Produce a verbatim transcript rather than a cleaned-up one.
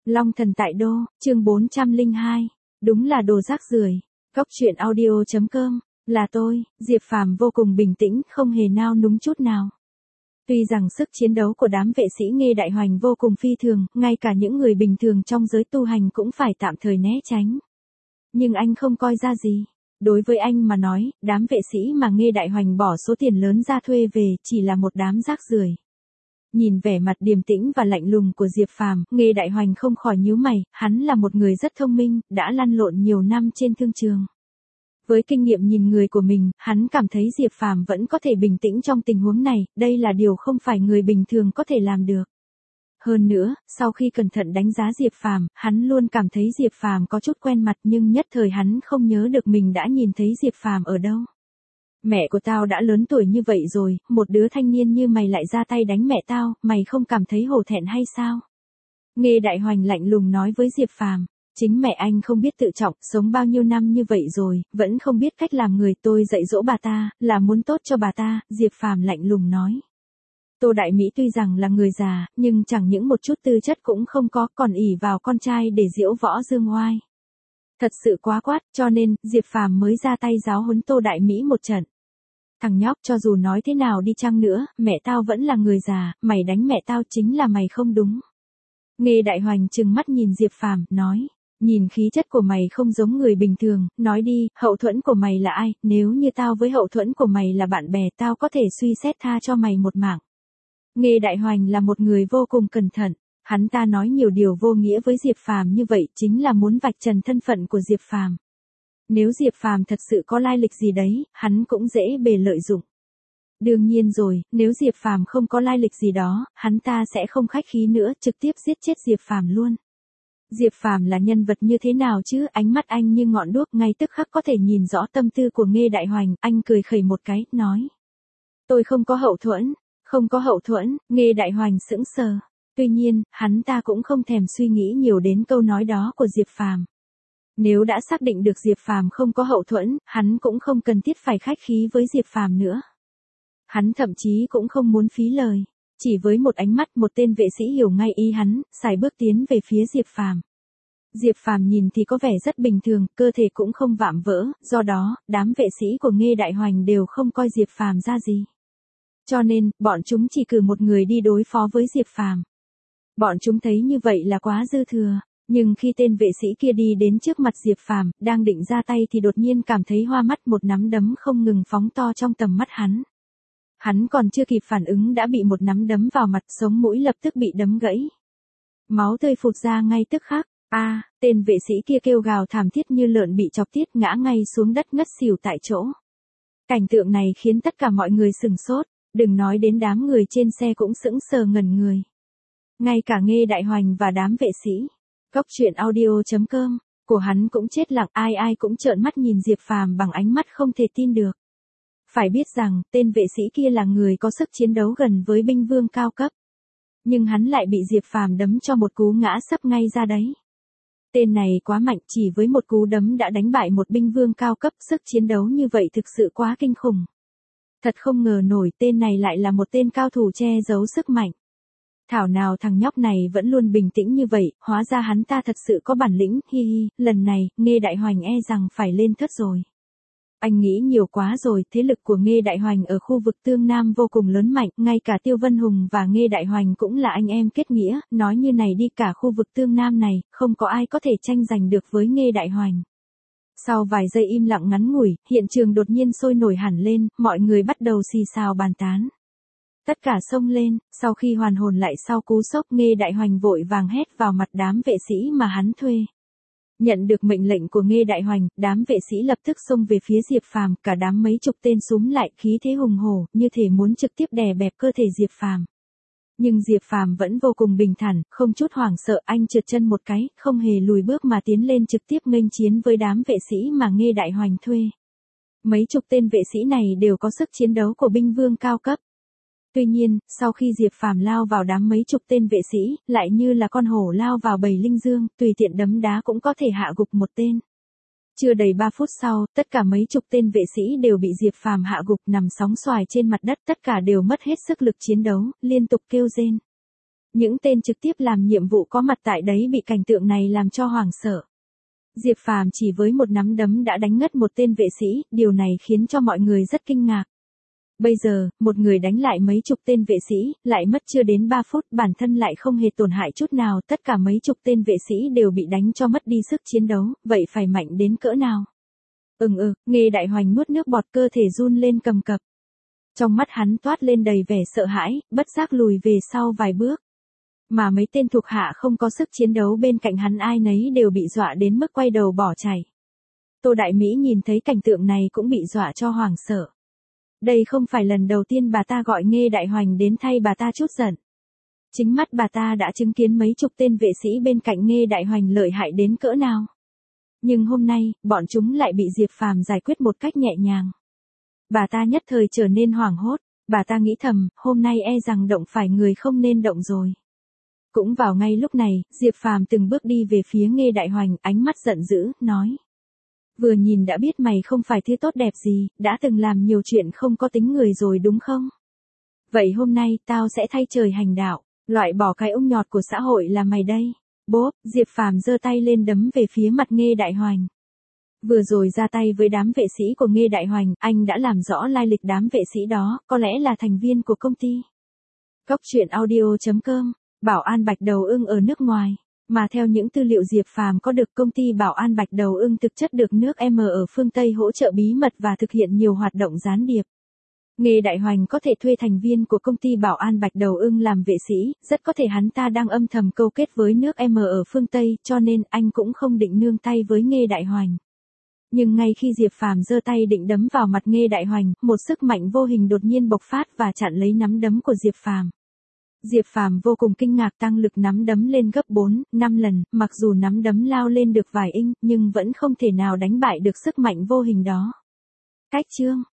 Long thần tại đô, chương bốn trăm lẻ hai. Đúng là đồ rác rưởi. Cốc truyện audio chấm com. Là tôi, Diệp Phàm vô cùng bình tĩnh, không hề nao núng chút nào. Tuy rằng sức chiến đấu của đám vệ sĩ Nghê Đại Hoành vô cùng phi thường, ngay cả những người bình thường trong giới tu hành cũng phải tạm thời né tránh. Nhưng anh không coi ra gì. Đối với anh mà nói, đám vệ sĩ mà Nghê Đại Hoành bỏ số tiền lớn ra thuê về chỉ là một đám rác rưởi. Nhìn vẻ mặt điềm tĩnh và lạnh lùng của Diệp Phàm, Nghê Đại Hoành không khỏi nhíu mày, hắn là một người rất thông minh, đã lăn lộn nhiều năm trên thương trường. Với kinh nghiệm nhìn người của mình, hắn cảm thấy Diệp Phàm vẫn có thể bình tĩnh trong tình huống này, đây là điều không phải người bình thường có thể làm được. Hơn nữa, sau khi cẩn thận đánh giá Diệp Phàm, hắn luôn cảm thấy Diệp Phàm có chút quen mặt nhưng nhất thời hắn không nhớ được mình đã nhìn thấy Diệp Phàm ở đâu. Mẹ của tao đã lớn tuổi như vậy rồi, một đứa thanh niên như mày lại ra tay đánh mẹ tao, mày không cảm thấy hổ thẹn hay sao? Nghê Đại Hoành lạnh lùng nói với Diệp Phàm, chính mẹ anh không biết tự trọng, sống bao nhiêu năm như vậy rồi, vẫn không biết cách làm người, tôi dạy dỗ bà ta, là muốn tốt cho bà ta, Diệp Phàm lạnh lùng nói. Tô Đại Mỹ tuy rằng là người già, nhưng chẳng những một chút tư chất cũng không có, còn ỷ vào con trai để diễu võ dương oai. Thật sự quá quát, cho nên, Diệp Phàm mới ra tay giáo huấn Tô Đại Mỹ một trận. Thằng nhóc, cho dù nói thế nào đi chăng nữa, mẹ tao vẫn là người già, mày đánh mẹ tao chính là mày không đúng. Nghê Đại Hoành trừng mắt nhìn Diệp Phàm, nói, nhìn khí chất của mày không giống người bình thường, nói đi, hậu thuẫn của mày là ai, nếu như tao với hậu thuẫn của mày là bạn bè tao có thể suy xét tha cho mày một mạng. Nghê Đại Hoành là một người vô cùng cẩn thận. Hắn ta nói nhiều điều vô nghĩa với Diệp Phàm như vậy chính là muốn vạch trần thân phận của Diệp Phàm. Nếu Diệp Phàm thật sự có lai lịch gì đấy, hắn cũng dễ bề lợi dụng. Đương nhiên rồi, nếu Diệp Phàm không có lai lịch gì đó, hắn ta sẽ không khách khí nữa, trực tiếp giết chết Diệp Phàm luôn. Diệp Phàm là nhân vật như thế nào chứ, ánh mắt anh như ngọn đuốc, ngay tức khắc có thể nhìn rõ tâm tư của Nghê Đại Hoành, anh cười khẩy một cái, nói. Tôi không có hậu thuẫn, không có hậu thuẫn, Nghê Đại Hoành sững sờ. Tuy nhiên, hắn ta cũng không thèm suy nghĩ nhiều đến câu nói đó của Diệp Phàm. Nếu đã xác định được Diệp Phàm không có hậu thuẫn, hắn cũng không cần thiết phải khách khí với Diệp Phàm nữa. Hắn thậm chí cũng không muốn phí lời, chỉ với một ánh mắt một tên vệ sĩ hiểu ngay ý hắn, sải bước tiến về phía Diệp Phàm. Diệp Phàm nhìn thì có vẻ rất bình thường, cơ thể cũng không vạm vỡ, do đó, đám vệ sĩ của Nghê Đại Hoành đều không coi Diệp Phàm ra gì. Cho nên, bọn chúng chỉ cử một người đi đối phó với Diệp Phàm. Bọn chúng thấy như vậy là quá dư thừa, nhưng khi tên vệ sĩ kia đi đến trước mặt Diệp Phàm, đang định ra tay thì đột nhiên cảm thấy hoa mắt, một nắm đấm không ngừng phóng to trong tầm mắt hắn. Hắn còn chưa kịp phản ứng đã bị một nắm đấm vào mặt, sống mũi lập tức bị đấm gãy. Máu tươi phụt ra ngay tức khắc, a, à, tên vệ sĩ kia kêu gào thảm thiết như lợn bị chọc tiết, ngã ngay xuống đất ngất xỉu tại chỗ. Cảnh tượng này khiến tất cả mọi người sửng sốt, đừng nói đến đám người trên xe cũng sững sờ ngẩn người. Ngay cả Nghê Đại Hoành và đám vệ sĩ. Cốc truyện audio chấm com, của hắn cũng chết lặng, ai ai cũng trợn mắt nhìn Diệp Phàm bằng ánh mắt không thể tin được. Phải biết rằng, tên vệ sĩ kia là người có sức chiến đấu gần với binh vương cao cấp. Nhưng hắn lại bị Diệp Phàm đấm cho một cú ngã sấp ngay ra đấy. Tên này quá mạnh, chỉ với một cú đấm đã đánh bại một binh vương cao cấp, sức chiến đấu như vậy thực sự quá kinh khủng. Thật không ngờ nổi tên này lại là một tên cao thủ che giấu sức mạnh. Thảo nào thằng nhóc này vẫn luôn bình tĩnh như vậy, hóa ra hắn ta thật sự có bản lĩnh, hi hi, lần này, Nghê Đại Hoành e rằng phải lên thất rồi. Anh nghĩ nhiều quá rồi, thế lực của Nghê Đại Hoành ở khu vực Tương Nam vô cùng lớn mạnh, ngay cả Tiêu Vân Hùng và Nghê Đại Hoành cũng là anh em kết nghĩa, nói như này đi, cả khu vực Tương Nam này, không có ai có thể tranh giành được với Nghê Đại Hoành. Sau vài giây im lặng ngắn ngủi, hiện trường đột nhiên sôi nổi hẳn lên, mọi người bắt đầu xì xào bàn tán. Tất cả xông lên, sau khi hoàn hồn lại sau cú sốc, Nghê Đại Hoành vội vàng hét vào mặt đám vệ sĩ mà hắn thuê. Nhận được mệnh lệnh của Nghê Đại Hoành, đám vệ sĩ lập tức xông về phía Diệp Phàm, cả đám mấy chục tên súm lại, khí thế hùng hổ, như thể muốn trực tiếp đè bẹp cơ thể Diệp Phàm. Nhưng Diệp Phàm vẫn vô cùng bình thản, không chút hoảng sợ, anh trượt chân một cái, không hề lùi bước mà tiến lên trực tiếp nghênh chiến với đám vệ sĩ mà Nghê Đại Hoành thuê. Mấy chục tên vệ sĩ này đều có sức chiến đấu của binh vương cao cấp. Tuy nhiên, sau khi Diệp Phàm lao vào đám mấy chục tên vệ sĩ, lại như là con hổ lao vào bầy linh dương, tùy tiện đấm đá cũng có thể hạ gục một tên. Chưa đầy ba phút sau, tất cả mấy chục tên vệ sĩ đều bị Diệp Phàm hạ gục, nằm sóng xoài trên mặt đất, tất cả đều mất hết sức lực chiến đấu, liên tục kêu rên. Những tên trực tiếp làm nhiệm vụ có mặt tại đấy bị cảnh tượng này làm cho hoảng sợ. Diệp Phàm chỉ với một nắm đấm đã đánh ngất một tên vệ sĩ, điều này khiến cho mọi người rất kinh ngạc. Bây giờ, một người đánh lại mấy chục tên vệ sĩ, lại mất chưa đến ba phút, bản thân lại không hề tổn hại chút nào, tất cả mấy chục tên vệ sĩ đều bị đánh cho mất đi sức chiến đấu, vậy phải mạnh đến cỡ nào? Ừm ừ, Nghê Đại Hoành nuốt nước bọt, cơ thể run lên cầm cập. Trong mắt hắn toát lên đầy vẻ sợ hãi, bất giác lùi về sau vài bước. Mà mấy tên thuộc hạ không có sức chiến đấu bên cạnh hắn ai nấy đều bị dọa đến mức quay đầu bỏ chạy. Tô Đại Mỹ nhìn thấy cảnh tượng này cũng bị dọa cho hoảng sợ. Đây không phải lần đầu tiên bà ta gọi Nghê Đại Hoành đến thay bà ta chút giận. Chính mắt bà ta đã chứng kiến mấy chục tên vệ sĩ bên cạnh Nghê Đại Hoành lợi hại đến cỡ nào. Nhưng hôm nay, bọn chúng lại bị Diệp Phàm giải quyết một cách nhẹ nhàng. Bà ta nhất thời trở nên hoảng hốt, bà ta nghĩ thầm, hôm nay e rằng động phải người không nên động rồi. Cũng vào ngay lúc này, Diệp Phàm từng bước đi về phía Nghê Đại Hoành, ánh mắt giận dữ, nói. Vừa nhìn đã biết mày không phải thứ tốt đẹp gì, đã từng làm nhiều chuyện không có tính người rồi đúng không? Vậy hôm nay, tao sẽ thay trời hành đạo, loại bỏ cái ung nhọt của xã hội là mày đây. Bốp, Diệp Phàm giơ tay lên đấm về phía mặt Nghê Đại Hoành. Vừa rồi ra tay với đám vệ sĩ của Nghê Đại Hoành, anh đã làm rõ lai lịch đám vệ sĩ đó, có lẽ là thành viên của công ty. Cốc truyện audio chấm com, Bảo An Bạch Đầu Ưng ở nước ngoài. Mà theo những tư liệu Diệp Phàm có được, công ty Bảo An Bạch Đầu Ưng thực chất được nước M ở phương Tây hỗ trợ bí mật và thực hiện nhiều hoạt động gián điệp. Nghê Đại Hoành có thể thuê thành viên của công ty Bảo An Bạch Đầu Ưng làm vệ sĩ, rất có thể hắn ta đang âm thầm câu kết với nước M ở phương Tây, cho nên anh cũng không định nương tay với Nghê Đại Hoành. Nhưng ngay khi Diệp Phàm giơ tay định đấm vào mặt Nghê Đại Hoành, một sức mạnh vô hình đột nhiên bộc phát và chặn lấy nắm đấm của Diệp Phàm. Diệp Phàm vô cùng kinh ngạc, tăng lực nắm đấm lên gấp bốn, năm lần, mặc dù nắm đấm lao lên được vài inch, nhưng vẫn không thể nào đánh bại được sức mạnh vô hình đó. Cách chương